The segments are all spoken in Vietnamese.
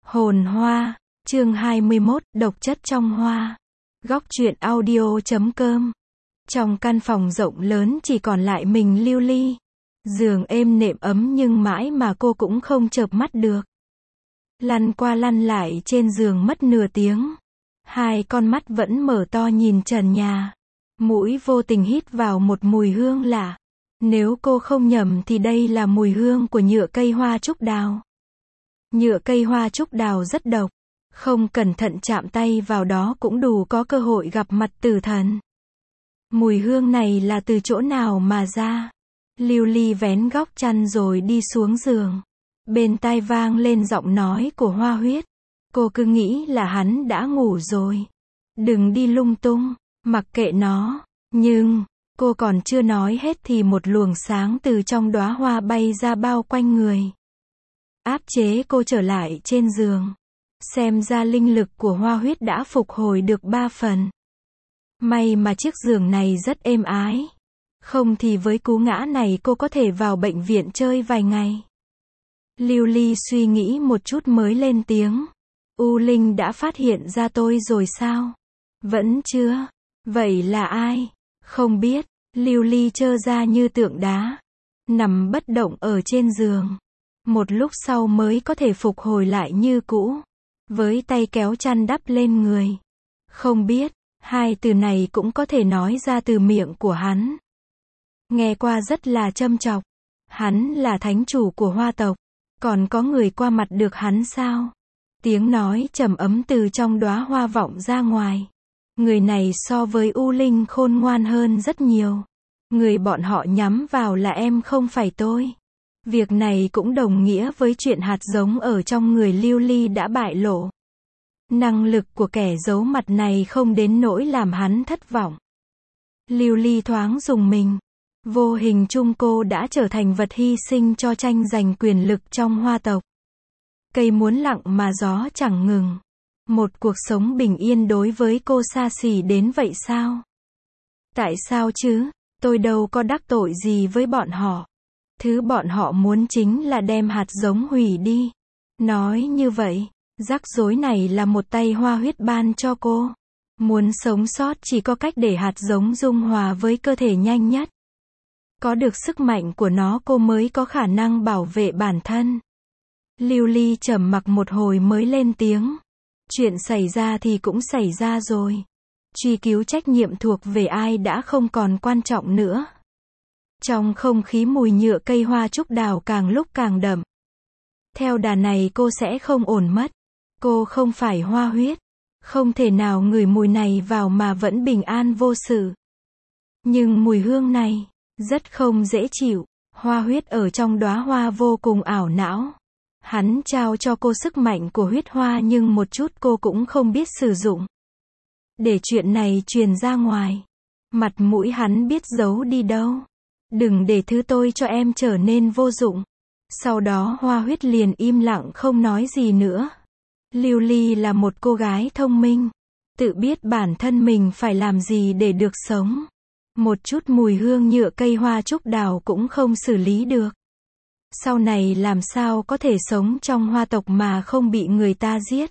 Hồn hoa, chương 21, độc chất trong hoa. Góc truyện audio.com. Trong căn phòng rộng lớn chỉ còn lại mình Lưu Ly. Giường êm nệm ấm nhưng mãi mà cô cũng không chợp mắt được. Lăn qua lăn lại trên giường mất nửa tiếng. Hai con mắt vẫn mở to nhìn trần nhà. Mũi vô tình hít vào một mùi hương lạ. Nếu cô không nhầm thì đây là mùi hương của nhựa cây hoa trúc đào. Nhựa cây hoa trúc đào rất độc, không cẩn thận chạm tay vào đó cũng đủ có cơ hội gặp mặt tử thần. Mùi hương này là từ chỗ nào mà ra? Lưu Ly vén góc chăn rồi đi xuống giường. Bên tai vang lên giọng nói của Hoa Huyết. Cô cứ nghĩ là hắn đã ngủ rồi. Đừng đi lung tung, mặc kệ nó. Nhưng, cô còn chưa nói hết thì một luồng sáng từ trong đóa hoa bay ra bao quanh người. Áp chế cô trở lại trên giường. Xem ra linh lực của Hoa Huyết đã phục hồi được 3 phần. May mà chiếc giường này rất êm ái. Không thì với cú ngã này cô có thể vào bệnh viện chơi vài ngày. Lưu Ly suy nghĩ một chút mới lên tiếng. U Linh đã phát hiện ra tôi rồi sao? Vẫn chưa. Vậy là ai? Không biết. Lưu Ly trơ ra như tượng đá. Nằm bất động ở trên giường. Một lúc sau mới có thể phục hồi lại như cũ. Với tay kéo chăn đắp lên người. Không biết, hai từ này cũng có thể nói ra từ miệng của hắn. Nghe qua rất là châm chọc. Hắn là thánh chủ của hoa tộc. Còn có người qua mặt được hắn sao? Tiếng nói trầm ấm từ trong đóa hoa vọng ra ngoài. Người này so với U Linh khôn ngoan hơn rất nhiều. Người bọn họ nhắm vào là em không phải tôi. Việc này cũng đồng nghĩa với chuyện hạt giống ở trong người Lưu Ly đã bại lộ. Năng lực của kẻ giấu mặt này không đến nỗi làm hắn thất vọng. Lưu Ly thoáng rùng mình. Vô hình chung cô đã trở thành vật hy sinh cho tranh giành quyền lực trong hoa tộc. Cây muốn lặng mà gió chẳng ngừng. Một cuộc sống bình yên đối với cô xa xỉ đến vậy sao? Tại sao chứ? Tôi đâu có đắc tội gì với bọn họ. Thứ bọn họ muốn chính là đem hạt giống hủy đi. Nói như vậy, rắc rối này là một tay Hoa Huyết ban cho cô. Muốn sống sót chỉ có cách để hạt giống dung hòa với cơ thể nhanh nhất. Có được sức mạnh của nó cô mới có khả năng bảo vệ bản thân. Lưu Ly trầm mặc một hồi mới lên tiếng. Chuyện xảy ra thì cũng xảy ra rồi. Truy cứu trách nhiệm thuộc về ai đã không còn quan trọng nữa. Trong không khí mùi nhựa cây hoa trúc đào càng lúc càng đậm. Theo đà này cô sẽ không ổn mất. Cô không phải Hoa Huyết. Không thể nào ngửi mùi này vào mà vẫn bình an vô sự. Nhưng mùi hương này, rất không dễ chịu. Hoa Huyết ở trong đóa hoa vô cùng ảo não. Hắn trao cho cô sức mạnh của huyết hoa nhưng một chút cô cũng không biết sử dụng. Để chuyện này truyền ra ngoài. Mặt mũi hắn biết giấu đi đâu. Đừng để thứ tôi cho em trở nên vô dụng. Sau đó Hoa Huyết liền im lặng không nói gì nữa. Lưu Ly là một cô gái thông minh. Tự biết bản thân mình phải làm gì để được sống. Một chút mùi hương nhựa cây hoa trúc đào cũng không xử lý được. Sau này làm sao có thể sống trong hoa tộc mà không bị người ta giết.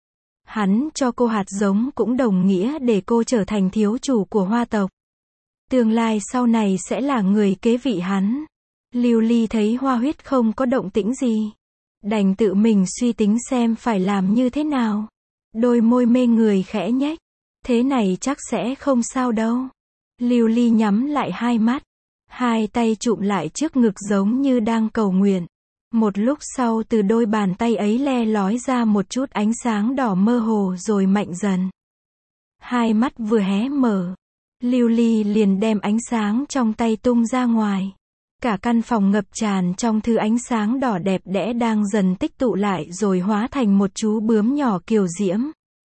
Hắn cho cô hạt giống cũng đồng nghĩa để cô trở thành thiếu chủ của hoa tộc. Tương lai sau này sẽ là người kế vị hắn. Lưu Ly thấy Hoa Huyết không có động tĩnh gì. Đành tự mình suy tính xem phải làm như thế nào. Đôi môi mê người khẽ nhếch. Thế này chắc sẽ không sao đâu. Lưu Ly nhắm lại hai mắt. Hai tay chụm lại trước ngực giống như đang cầu nguyện. Một lúc sau từ đôi bàn tay ấy le lói ra một chút ánh sáng đỏ mơ hồ rồi mạnh dần. Hai mắt vừa hé mở. Lưu Ly liền đem ánh sáng trong tay tung ra ngoài. Cả căn phòng ngập tràn trong thứ ánh sáng đỏ đẹp đẽ đang dần tích tụ lại rồi hóa thành một chú bướm nhỏ kiều diễm.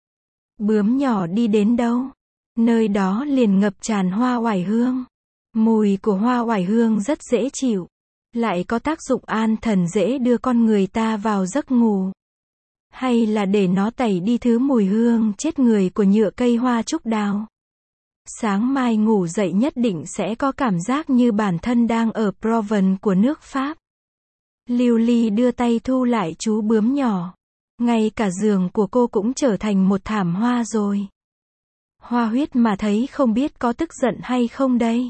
Bướm nhỏ đi đến đâu? Nơi đó liền ngập tràn hoa oải hương. Mùi của hoa oải hương rất dễ chịu. Lại có tác dụng an thần dễ đưa con người ta vào giấc ngủ. Hay là để nó tẩy đi thứ mùi hương chết người của nhựa cây hoa trúc đào. Sáng mai ngủ dậy nhất định sẽ có cảm giác như bản thân đang ở Provence của nước Pháp. Lưu Ly đưa tay thu lại chú bướm nhỏ. Ngay cả giường của cô cũng trở thành một thảm hoa rồi. Hoa Huyết mà thấy không biết có tức giận hay không đây.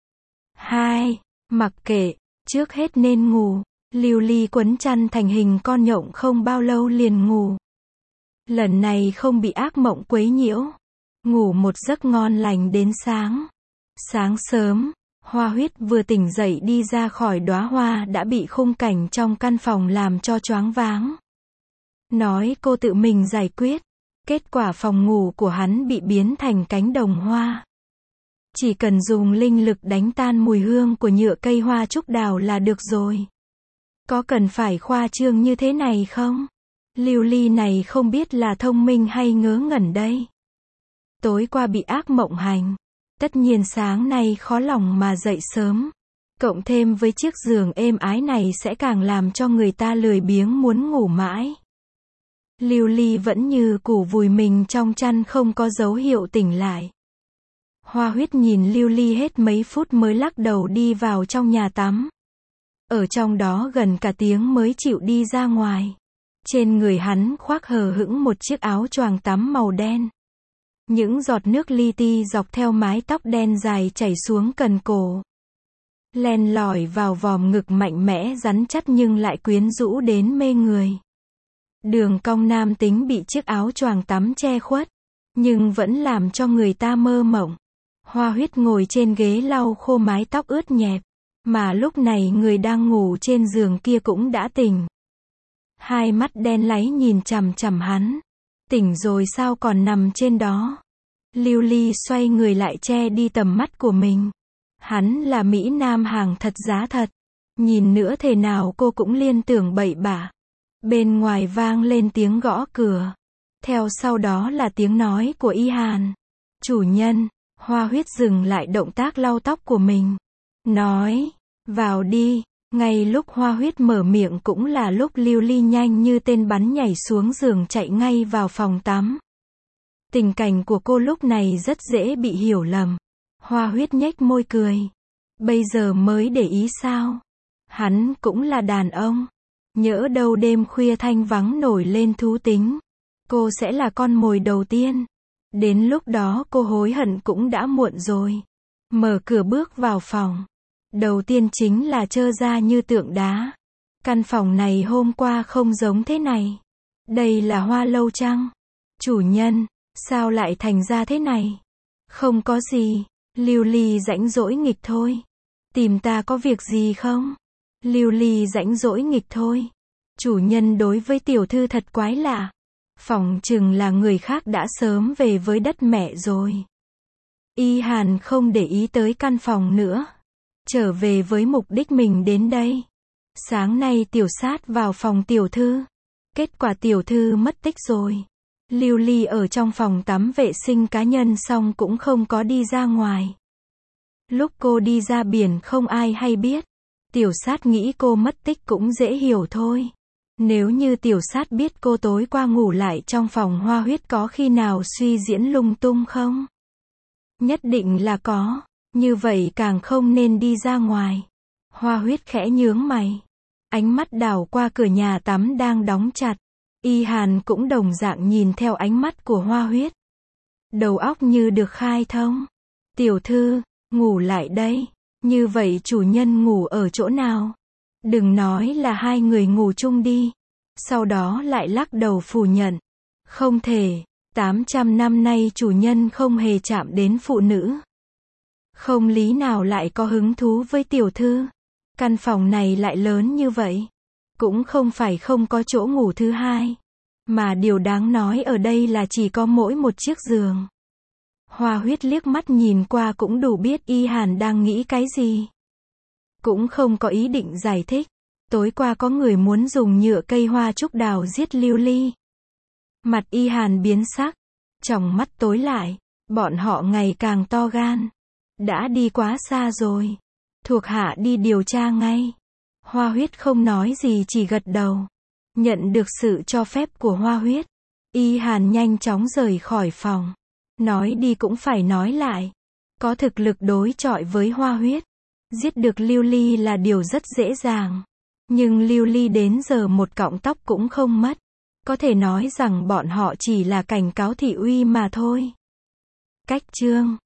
Hai, mặc kệ, trước hết nên ngủ. Lưu Ly quấn chăn thành hình con nhộng không bao lâu liền ngủ. Lần này không bị ác mộng quấy nhiễu. Ngủ một giấc ngon lành đến sáng. Sáng sớm, Hoa Huyết vừa tỉnh dậy đi ra khỏi đóa hoa đã bị khung cảnh trong căn phòng làm cho choáng váng. Nói cô tự mình giải quyết. Kết quả phòng ngủ của hắn bị biến thành cánh đồng hoa. Chỉ cần dùng linh lực đánh tan mùi hương của nhựa cây hoa trúc đào là được rồi. Có cần phải khoa trương như thế này không? Lưu Ly này không biết là thông minh hay ngớ ngẩn đây. Tối qua bị ác mộng hành. Tất nhiên sáng nay khó lòng mà dậy sớm. Cộng thêm với chiếc giường êm ái này sẽ càng làm cho người ta lười biếng muốn ngủ mãi. Lưu Ly vẫn như củ vùi mình trong chăn không có dấu hiệu tỉnh lại. Hoa Huyết nhìn Lưu Ly hết mấy phút mới lắc đầu đi vào trong nhà tắm. Ở trong đó gần cả tiếng mới chịu đi ra ngoài. Trên người hắn khoác hờ hững một chiếc áo choàng tắm màu đen. Những giọt nước li ti dọc theo mái tóc đen dài chảy xuống cần cổ. Len lỏi vào vòm ngực mạnh mẽ rắn chắc nhưng lại quyến rũ đến mê người. Đường cong nam tính bị chiếc áo choàng tắm che khuất, nhưng vẫn làm cho người ta mơ mộng. Hoa Huyết ngồi trên ghế lau khô mái tóc ướt nhẹp, mà lúc này người đang ngủ trên giường kia cũng đã tỉnh. Hai mắt đen láy nhìn chằm chằm hắn. Tỉnh rồi sao còn nằm trên đó? Lưu Ly xoay người lại che đi tầm mắt của mình. Hắn là Mỹ Nam hàng thật giá thật. Nhìn nữa thế nào cô cũng liên tưởng bậy bạ. Bên ngoài vang lên tiếng gõ cửa. Theo sau đó là tiếng nói của Y Hàn. Chủ nhân. Hoa Huyết dừng lại động tác lau tóc của mình. Nói. Vào đi. Ngay lúc Hoa Huyết mở miệng cũng là lúc Lưu Ly nhanh như tên bắn nhảy xuống giường chạy ngay vào phòng tắm. Tình cảnh của cô lúc này rất dễ bị hiểu lầm. Hoa Huyết nhếch môi cười. Bây giờ mới để ý sao? Hắn cũng là đàn ông. Nhỡ đâu đêm khuya thanh vắng nổi lên thú tính. Cô sẽ là con mồi đầu tiên. Đến lúc đó cô hối hận cũng đã muộn rồi. Mở cửa bước vào phòng. Đầu tiên chính là trơ ra như tượng đá. Căn phòng này hôm qua không giống thế này. Đây là hoa lâu chăng? Chủ nhân, sao lại thành ra thế này? Không có gì. Lưu Ly rãnh rỗi nghịch thôi. Tìm ta có việc gì không? Lưu Ly rãnh rỗi nghịch thôi. Chủ nhân đối với tiểu thư thật quái lạ. Phỏng chừng là người khác đã sớm về với đất mẹ rồi. Y Hàn không để ý tới căn phòng nữa. Trở về với mục đích mình đến đây. Sáng nay tiểu sát vào phòng tiểu thư. Kết quả tiểu thư mất tích rồi. Lưu Ly ở trong phòng tắm vệ sinh cá nhân xong cũng không có đi ra ngoài. Lúc cô đi ra biển không ai hay biết. Tiểu sát nghĩ cô mất tích cũng dễ hiểu thôi. Nếu như tiểu sát biết cô tối qua ngủ lại trong phòng Hoa Huyết có khi nào suy diễn lung tung không? Nhất định là có. Như vậy càng không nên đi ra ngoài. Hoa Huyết khẽ nhướng mày. Ánh mắt đảo qua cửa nhà tắm đang đóng chặt. Y Hàn cũng đồng dạng nhìn theo ánh mắt của Hoa Huyết. Đầu óc như được khai thông. Tiểu thư, ngủ lại đây. Như vậy chủ nhân ngủ ở chỗ nào? Đừng nói là hai người ngủ chung đi. Sau đó lại lắc đầu phủ nhận. Không thể, 800 năm nay chủ nhân không hề chạm đến phụ nữ. Không lý nào lại có hứng thú với tiểu thư. Căn phòng này lại lớn như vậy. Cũng không phải không có chỗ ngủ thứ hai. Mà điều đáng nói ở đây là chỉ có mỗi một chiếc giường. Hoa Huyết liếc mắt nhìn qua cũng đủ biết Y Hàn đang nghĩ cái gì. Cũng không có ý định giải thích. Tối qua có người muốn dùng nhựa cây hoa trúc đào giết Lưu Ly. Mặt Y Hàn biến sắc. Tròng mắt tối lại. Bọn họ ngày càng to gan. Đã đi quá xa rồi. Thuộc hạ đi điều tra ngay. Hoa Huyết không nói gì chỉ gật đầu. Nhận được sự cho phép của Hoa Huyết. Y Hàn nhanh chóng rời khỏi phòng. Nói đi cũng phải nói lại. Có thực lực đối chọi với Hoa Huyết. Giết được Lưu Ly là điều rất dễ dàng. Nhưng Lưu Ly đến giờ một cọng tóc cũng không mất. Có thể nói rằng bọn họ chỉ là cảnh cáo thị uy mà thôi. Cách chương